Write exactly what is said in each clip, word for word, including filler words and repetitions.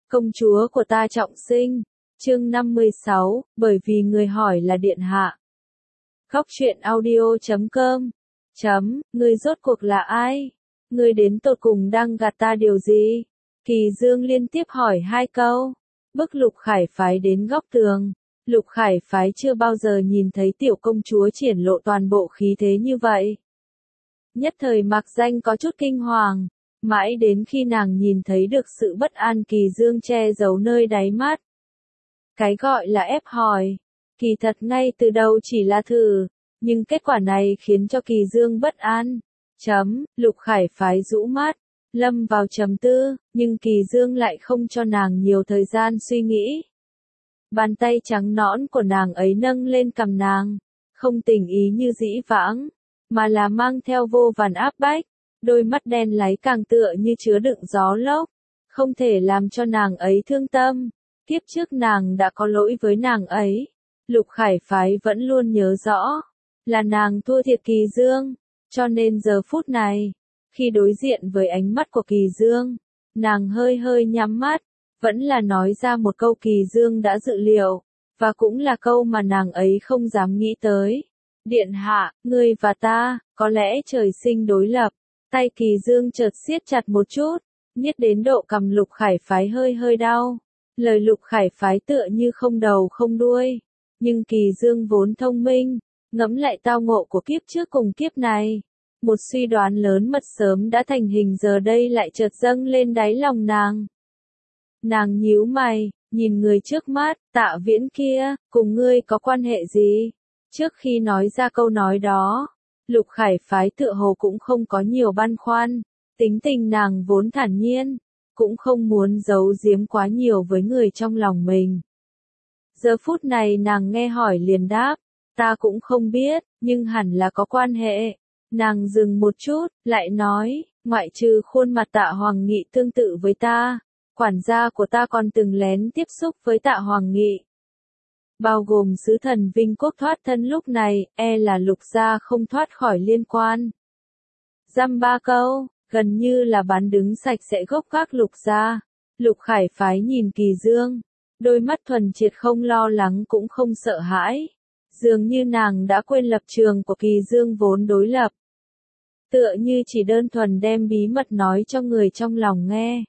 Công chúa của ta trọng sinh. Chương năm mươi sáu, bởi vì người hỏi là điện hạ. Góc truyện audio chấm com. Chấm, ngươi rốt cuộc là ai? Ngươi đến tột cùng đang gạt ta điều gì? Kỳ Dương liên tiếp hỏi hai câu. Bức Lục Khải Phái đến góc tường. Lục Khải Phái chưa bao giờ nhìn thấy tiểu công chúa triển lộ toàn bộ khí thế như vậy. Nhất thời Mạc Danh có chút kinh hoàng. Mãi đến khi nàng nhìn thấy được sự bất an Kỳ Dương che giấu nơi đáy mắt. Cái gọi là ép hỏi, kỳ thật ngay từ đầu chỉ là thử, nhưng kết quả này khiến cho Kỳ Dương bất an. Chấm, Lục Khải Phái rũ mắt, lâm vào trầm tư, nhưng Kỳ Dương lại không cho nàng nhiều thời gian suy nghĩ. Bàn tay trắng nõn của nàng ấy nâng lên cằm nàng, không tình ý như dĩ vãng, mà là mang theo vô vàn áp bách. Đôi mắt đen láy càng tựa như chứa đựng gió lốc, không thể làm cho nàng ấy thương tâm. Kiếp trước nàng đã có lỗi với nàng ấy. Lục Khải Phái vẫn luôn nhớ rõ, là nàng thua thiệt Kỳ Dương, cho nên giờ phút này, khi đối diện với ánh mắt của Kỳ Dương, nàng hơi hơi nhắm mắt, vẫn là nói ra một câu Kỳ Dương đã dự liệu, và cũng là câu mà nàng ấy không dám nghĩ tới. Điện hạ, ngươi và ta, có lẽ trời sinh đối lập. Tay Kỳ Dương chợt siết chặt một chút, niết đến độ cầm Lục Khải Phái hơi hơi đau. Lời Lục Khải Phái tựa như không đầu không đuôi, nhưng Kỳ Dương vốn thông minh, ngẫm lại tao ngộ của kiếp trước cùng kiếp này. Một suy đoán lớn mật sớm đã thành hình giờ đây lại chợt dâng lên đáy lòng nàng. Nàng nhíu mày, nhìn người trước mắt, Tạ Viễn kia, cùng ngươi có quan hệ gì? Trước khi nói ra câu nói đó, Lục Khải Phái tựa hồ cũng không có nhiều băn khoăn, tính tình nàng vốn thản nhiên, cũng không muốn giấu giếm quá nhiều với người trong lòng mình. Giờ phút này nàng nghe hỏi liền đáp, ta cũng không biết, nhưng hẳn là có quan hệ. Nàng dừng một chút, lại nói, ngoại trừ khuôn mặt Tạ Hoàng Nghị tương tự với ta, quản gia của ta còn từng lén tiếp xúc với Tạ Hoàng Nghị. Bao gồm sứ thần Vinh Quốc thoát thân lúc này, e là Lục gia không thoát khỏi liên quan. Dăm ba câu, gần như là bán đứng sạch sẽ gốc gác Lục gia. Lục Khải Phái nhìn Kỳ Dương, đôi mắt thuần triệt không lo lắng cũng không sợ hãi. Dường như nàng đã quên lập trường của Kỳ Dương vốn đối lập. Tựa như chỉ đơn thuần đem bí mật nói cho người trong lòng nghe.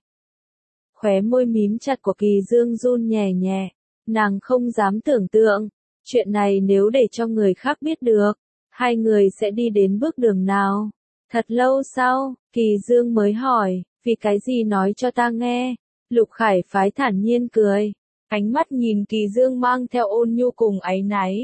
Khóe môi mím chặt của Kỳ Dương run nhẹ nhẹ. Nàng không dám tưởng tượng, chuyện này nếu để cho người khác biết được, hai người sẽ đi đến bước đường nào. Thật lâu sau, Kỳ Dương mới hỏi, vì cái gì nói cho ta nghe? Lục Khải Phái thản nhiên cười, ánh mắt nhìn Kỳ Dương mang theo ôn nhu cùng áy náy.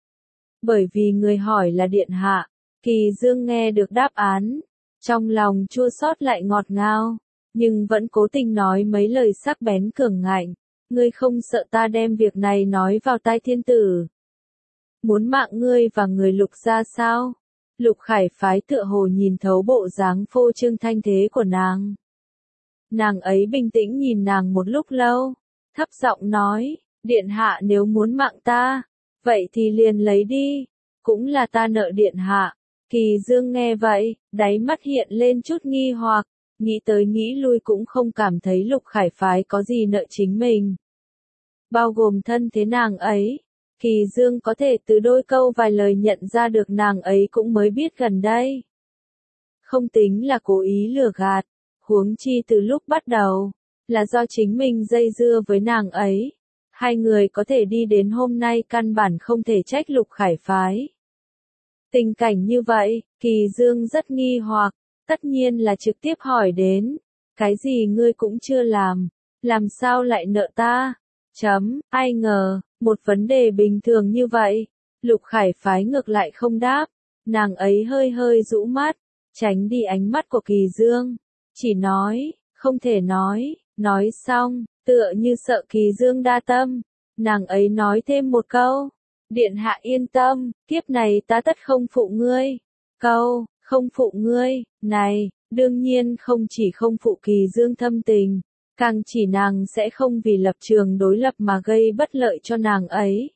Bởi vì người hỏi là điện hạ, Kỳ Dương nghe được đáp án, trong lòng chua xót lại ngọt ngào, nhưng vẫn cố tình nói mấy lời sắc bén cường ngạnh. Ngươi không sợ ta đem việc này nói vào tai thiên tử? Muốn mạng ngươi và người Lục gia sao? Lục Khải Phái tựa hồ nhìn thấu bộ dáng phô trương thanh thế của nàng. Nàng ấy bình tĩnh nhìn nàng một lúc lâu, thấp giọng nói, điện hạ nếu muốn mạng ta, vậy thì liền lấy đi, cũng là ta nợ điện hạ. Kỳ Dương nghe vậy, đáy mắt hiện lên chút nghi hoặc. Nghĩ tới nghĩ lui cũng không cảm thấy Lục Khải Phái có gì nợ chính mình. Bao gồm thân thế nàng ấy, Kỳ Dương có thể từ đôi câu vài lời nhận ra được nàng ấy cũng mới biết gần đây. Không tính là cố ý lừa gạt, huống chi từ lúc bắt đầu, là do chính mình dây dưa với nàng ấy. Hai người có thể đi đến hôm nay căn bản không thể trách Lục Khải Phái. Tình cảnh như vậy, Kỳ Dương rất nghi hoặc. Tất nhiên là trực tiếp hỏi đến, cái gì ngươi cũng chưa làm, làm sao lại nợ ta? Chấm, ai ngờ, một vấn đề bình thường như vậy, Lục Khải Phái ngược lại không đáp, nàng ấy hơi hơi rũ mắt, tránh đi ánh mắt của Kỳ Dương, chỉ nói, không thể nói, nói xong, tựa như sợ Kỳ Dương đa tâm, nàng ấy nói thêm một câu, điện hạ yên tâm, kiếp này ta tất không phụ ngươi, câu. Không phụ ngươi, này, đương nhiên không chỉ không phụ Kỳ Dương thâm tình, càng chỉ nàng sẽ không vì lập trường đối lập mà gây bất lợi cho nàng ấy.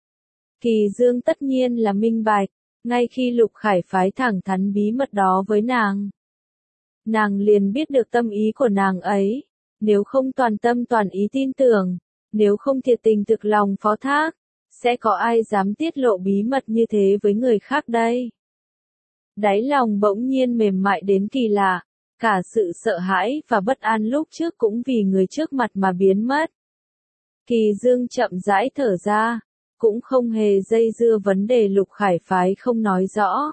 Kỳ Dương tất nhiên là minh bạch, ngay khi Lục Khải Phái thẳng thắn bí mật đó với nàng. Nàng liền biết được tâm ý của nàng ấy, nếu không toàn tâm toàn ý tin tưởng, nếu không thiệt tình thực lòng phó thác, sẽ có ai dám tiết lộ bí mật như thế với người khác đây? Đáy lòng bỗng nhiên mềm mại đến kỳ lạ, cả sự sợ hãi và bất an lúc trước cũng vì người trước mặt mà biến mất. Kỳ Dương chậm rãi thở ra, cũng không hề dây dưa vấn đề Lục Khải phái không nói rõ.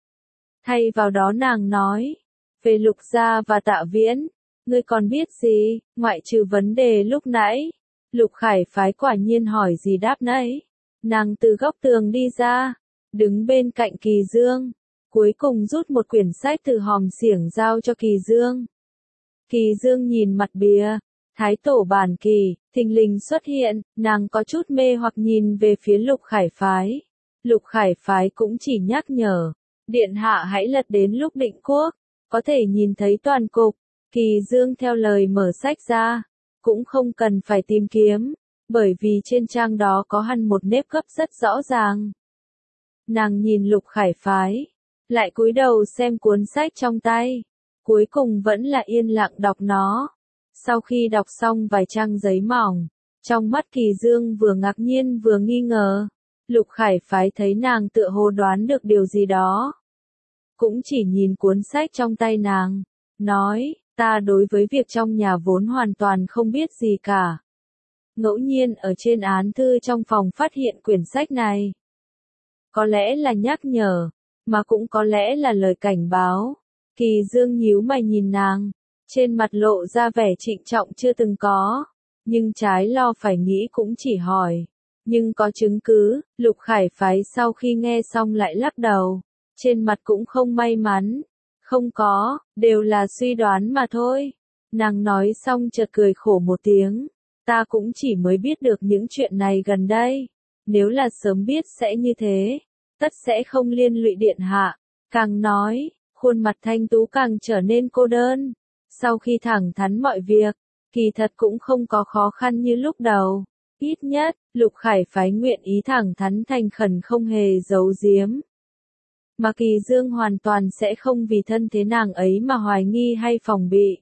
Thay vào đó nàng nói, về Lục gia và Tạ Viễn, ngươi còn biết gì, ngoại trừ vấn đề lúc nãy. Lục Khải phái quả nhiên hỏi gì đáp nấy. Nàng từ góc tường đi ra, đứng bên cạnh Kỳ Dương, cuối cùng rút một quyển sách từ hòm xiển giao cho Kỳ Dương. Kỳ Dương nhìn mặt bìa, Thái tổ bản kỳ, thình lình xuất hiện, nàng có chút mê hoặc nhìn về phía Lục Khải phái. Lục Khải phái cũng chỉ nhắc nhở, điện hạ hãy lật đến lúc định quốc, có thể nhìn thấy toàn cục. Kỳ Dương theo lời mở sách ra, cũng không cần phải tìm kiếm, bởi vì trên trang đó có hằn một nếp gấp rất rõ ràng. Nàng nhìn Lục Khải phái, lại cúi đầu xem cuốn sách trong tay, cuối cùng vẫn là yên lặng đọc nó. Sau khi đọc xong vài trang giấy mỏng, trong mắt Kỳ Dương vừa ngạc nhiên vừa nghi ngờ, Lục Khải phái thấy nàng tựa hồ đoán được điều gì đó. Cũng chỉ nhìn cuốn sách trong tay nàng, nói, ta đối với việc trong nhà vốn hoàn toàn không biết gì cả. Ngẫu nhiên ở trên án thư trong phòng phát hiện quyển sách này. Có lẽ là nhắc nhở, mà cũng có lẽ là lời cảnh báo. Kỳ Dương nhíu mày nhìn nàng, trên mặt lộ ra vẻ trịnh trọng chưa từng có, nhưng trái lo phải nghĩ cũng chỉ hỏi. Nhưng có chứng cứ, Lục Khải phái sau khi nghe xong lại lắc đầu, trên mặt cũng không may mắn. Không có, đều là suy đoán mà thôi. Nàng nói xong chợt cười khổ một tiếng. Ta cũng chỉ mới biết được những chuyện này gần đây. Nếu là sớm biết sẽ như thế, tất sẽ không liên lụy điện hạ. Càng nói, khuôn mặt Thanh Tú càng trở nên cô đơn. Sau khi thẳng thắn mọi việc, kỳ thật cũng không có khó khăn như lúc đầu. Ít nhất, Lục Khải phái nguyện ý thẳng thắn thành khẩn không hề giấu giếm. Mà Kỳ Dương hoàn toàn sẽ không vì thân thế nàng ấy mà hoài nghi hay phòng bị.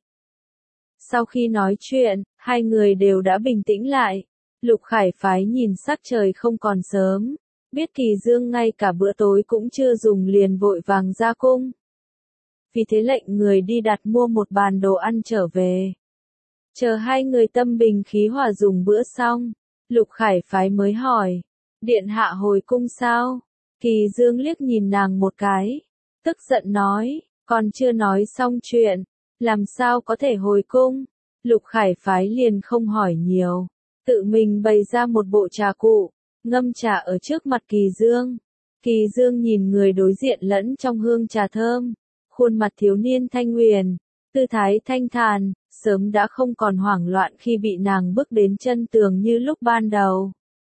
Sau khi nói chuyện, hai người đều đã bình tĩnh lại. Lục Khải phái nhìn sắc trời không còn sớm, biết Kỳ Dương ngay cả bữa tối cũng chưa dùng liền vội vàng ra cung. Vì thế lệnh người đi đặt mua một bàn đồ ăn trở về. Chờ hai người tâm bình khí hòa dùng bữa xong, Lục Khải phái mới hỏi, điện hạ hồi cung sao? Kỳ Dương liếc nhìn nàng một cái, tức giận nói, còn chưa nói xong chuyện, làm sao có thể hồi cung? Lục Khải phái liền không hỏi nhiều, tự mình bày ra một bộ trà cụ, ngâm trà ở trước mặt Kỳ Dương. Kỳ Dương nhìn người đối diện lẫn trong hương trà thơm, khuôn mặt thiếu niên thanh huyền, tư thái thanh thản, sớm đã không còn hoảng loạn khi bị nàng bước đến chân tường như lúc ban đầu.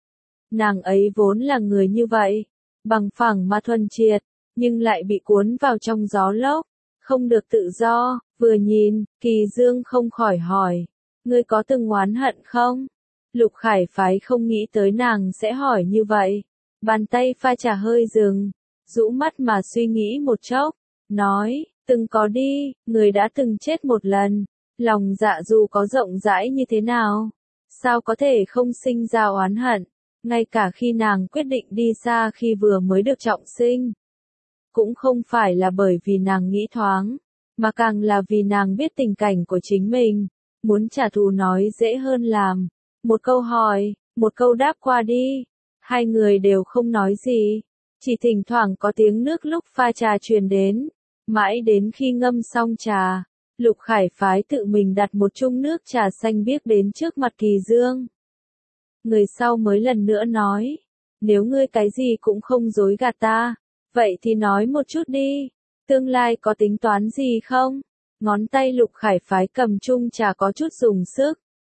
Nàng ấy vốn là người như vậy, bằng phẳng mà thuần triệt, nhưng lại bị cuốn vào trong gió lốc, không được tự do. Vừa nhìn, Kỳ Dương không khỏi hỏi, ngươi có từng oán hận không? Lục Khải phái không nghĩ tới nàng sẽ hỏi như vậy, bàn tay pha trà hơi dừng, rũ mắt mà suy nghĩ một chốc, nói, từng có đi, người đã từng chết một lần, lòng dạ dù có rộng rãi như thế nào, sao có thể không sinh ra oán hận? Ngay cả khi nàng quyết định đi xa khi vừa mới được trọng sinh, cũng không phải là bởi vì nàng nghĩ thoáng, mà càng là vì nàng biết tình cảnh của chính mình, muốn trả thù nói dễ hơn làm. Một câu hỏi, một câu đáp qua đi, hai người đều không nói gì, chỉ thỉnh thoảng có tiếng nước lúc pha trà truyền đến, mãi đến khi ngâm xong trà, Lục Khải phái tự mình đặt một chung nước trà xanh biếc đến trước mặt Kỳ Dương. Người sau mới lần nữa nói, nếu ngươi cái gì cũng không dối gạt ta, vậy thì nói một chút đi, tương lai có tính toán gì không? Ngón tay Lục Khải phái cầm chung trà có chút dùng sức,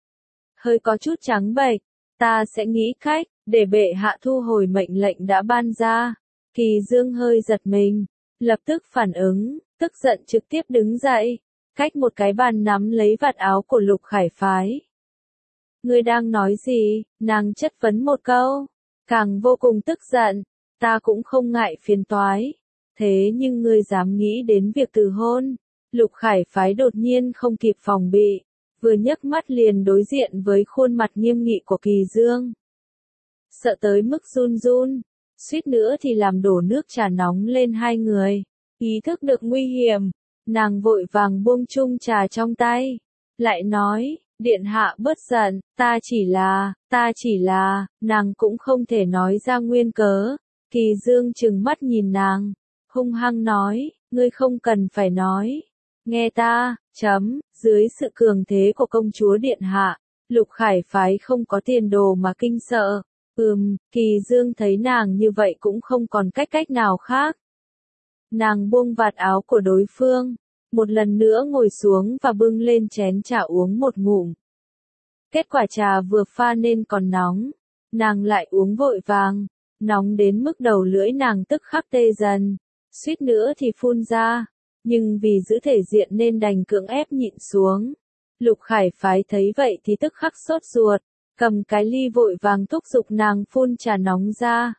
hơi có chút trắng bệch, ta sẽ nghĩ cách, để bệ hạ thu hồi mệnh lệnh đã ban ra. Kỳ Dương hơi giật mình, lập tức phản ứng, tức giận trực tiếp đứng dậy, cách một cái bàn nắm lấy vạt áo của Lục Khải phái. Ngươi đang nói gì? Nàng chất vấn một câu, càng vô cùng tức giận, ta cũng không ngại phiền toái, thế nhưng ngươi dám nghĩ đến việc từ hôn? Lục Khải phái đột nhiên không kịp phòng bị, vừa nhấc mắt liền đối diện với khuôn mặt nghiêm nghị của Kỳ Dương. Sợ tới mức run run, suýt nữa thì làm đổ nước trà nóng lên hai người. Ý thức được nguy hiểm, nàng vội vàng buông chung trà trong tay, lại nói, điện hạ bớt giận, ta chỉ là, ta chỉ là, nàng cũng không thể nói ra nguyên cớ. Kỳ Dương trừng mắt nhìn nàng, hung hăng nói, ngươi không cần phải nói. Nghe ta, chấm, dưới sự cường thế của công chúa điện hạ, Lục Khải phái không có tiền đồ mà kinh sợ. Ừm, Kỳ Dương thấy nàng như vậy cũng không còn cách cách nào khác. Nàng buông vạt áo của đối phương, một lần nữa ngồi xuống và bưng lên chén trà uống một ngụm. Kết quả trà vừa pha nên còn nóng, nàng lại uống vội vàng, nóng đến mức đầu lưỡi nàng tức khắc tê dần, suýt nữa thì phun ra, nhưng vì giữ thể diện nên đành cưỡng ép nhịn xuống. Lục Khải phái thấy vậy thì tức khắc sốt ruột, cầm cái ly vội vàng thúc giục nàng phun trà nóng ra.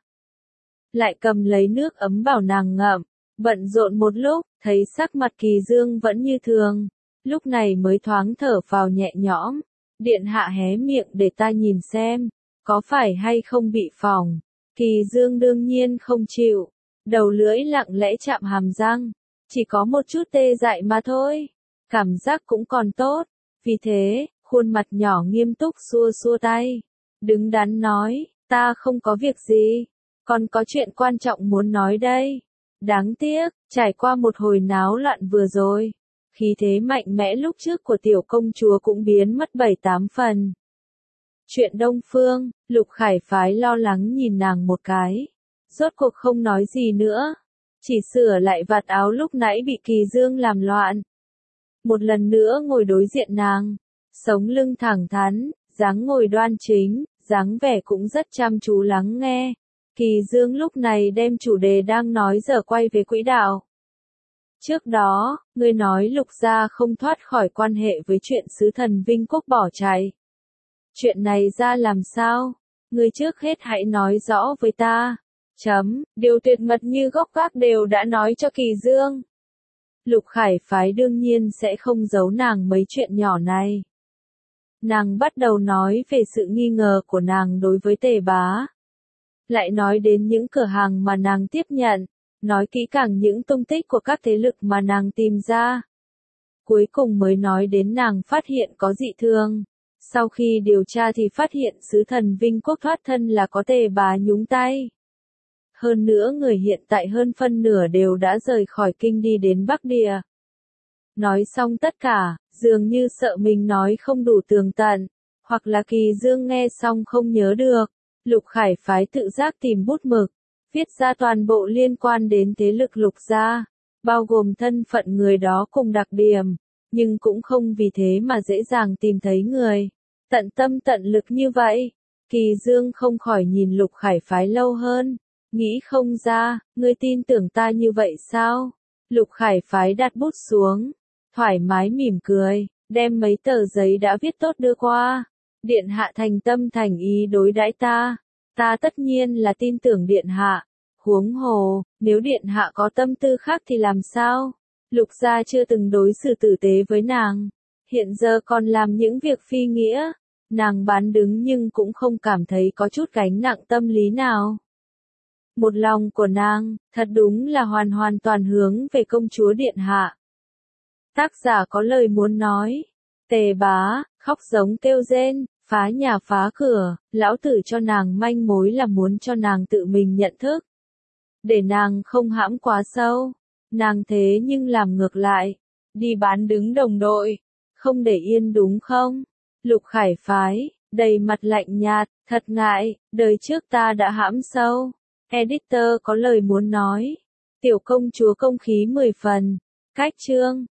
Lại cầm lấy nước ấm bảo nàng ngậm, bận rộn một lúc, thấy sắc mặt Kỳ Dương vẫn như thường, lúc này mới thoáng thở phào nhẹ nhõm. Điện hạ hé miệng để ta nhìn xem, có phải hay không bị phỏng. Kỳ Dương đương nhiên không chịu, đầu lưỡi lặng lẽ chạm hàm răng, chỉ có một chút tê dại mà thôi, cảm giác cũng còn tốt, vì thế, khuôn mặt nhỏ nghiêm túc xua xua tay, đứng đắn nói, ta không có việc gì, còn có chuyện quan trọng muốn nói đây. Đáng tiếc, trải qua một hồi náo loạn vừa rồi, khí thế mạnh mẽ lúc trước của tiểu công chúa cũng biến mất bảy tám phần. Chuyện Đông Phương, Lục Khải phái lo lắng nhìn nàng một cái, rốt cuộc không nói gì nữa, chỉ sửa lại vạt áo lúc nãy bị Kỳ Dương làm loạn. Một lần nữa ngồi đối diện nàng, sống lưng thẳng thắn, dáng ngồi đoan chính, dáng vẻ cũng rất chăm chú lắng nghe. Kỳ Dương lúc này đem chủ đề đang nói giờ quay về quỹ đạo. Trước đó, ngươi nói Lục gia không thoát khỏi quan hệ với chuyện sứ thần Vinh Quốc bỏ chạy. Chuyện này ra làm sao? Ngươi trước hết hãy nói rõ với ta. Chấm, điều tuyệt mật như gốc gác đều đã nói cho Kỳ Dương. Lục Khải phái đương nhiên sẽ không giấu nàng mấy chuyện nhỏ này. Nàng bắt đầu nói về sự nghi ngờ của nàng đối với Tề Bá. Lại nói đến những cửa hàng mà nàng tiếp nhận, nói kỹ càng những tung tích của các thế lực mà nàng tìm ra. Cuối cùng mới nói đến nàng phát hiện có dị thường. Sau khi điều tra thì phát hiện sứ thần Vinh Quốc thoát thân là có Tề Bá nhúng tay. Hơn nữa người hiện tại hơn phân nửa đều đã rời khỏi kinh đi đến Bắc Địa. Nói xong tất cả, dường như sợ mình nói không đủ tường tận, hoặc là Kỳ Dương nghe xong không nhớ được. Lục Khải phái tự giác tìm bút mực, viết ra toàn bộ liên quan đến thế lực Lục gia, bao gồm thân phận người đó cùng đặc điểm, nhưng cũng không vì thế mà dễ dàng tìm thấy người. Tận tâm tận lực như vậy, Kỳ Dương không khỏi nhìn Lục Khải phái lâu hơn, nghĩ không ra, ngươi tin tưởng ta như vậy sao? Lục Khải phái đặt bút xuống, thoải mái mỉm cười, đem mấy tờ giấy đã viết tốt đưa qua. Điện hạ thành tâm thành ý đối đãi ta, ta tất nhiên là tin tưởng điện hạ. Huống hồ, nếu điện hạ có tâm tư khác thì làm sao? Lục gia chưa từng đối xử tử tế với nàng, hiện giờ còn làm những việc phi nghĩa, nàng bán đứng nhưng cũng không cảm thấy có chút gánh nặng tâm lý nào. Một lòng của nàng, thật đúng là hoàn hoàn toàn hướng về công chúa điện hạ. Tác giả có lời muốn nói, Tề Bá, khóc giống kêu rên, phá nhà phá cửa, lão tử cho nàng manh mối là muốn cho nàng tự mình nhận thức. Để nàng không hãm quá sâu, nàng thế nhưng làm ngược lại, đi bán đứng đồng đội, không để yên đúng không? Lục Khải phái, đầy mặt lạnh nhạt, thật ngại, đời trước ta đã hãm sâu. Editor có lời muốn nói, tiểu công chúa công khí mười phần, cách chương.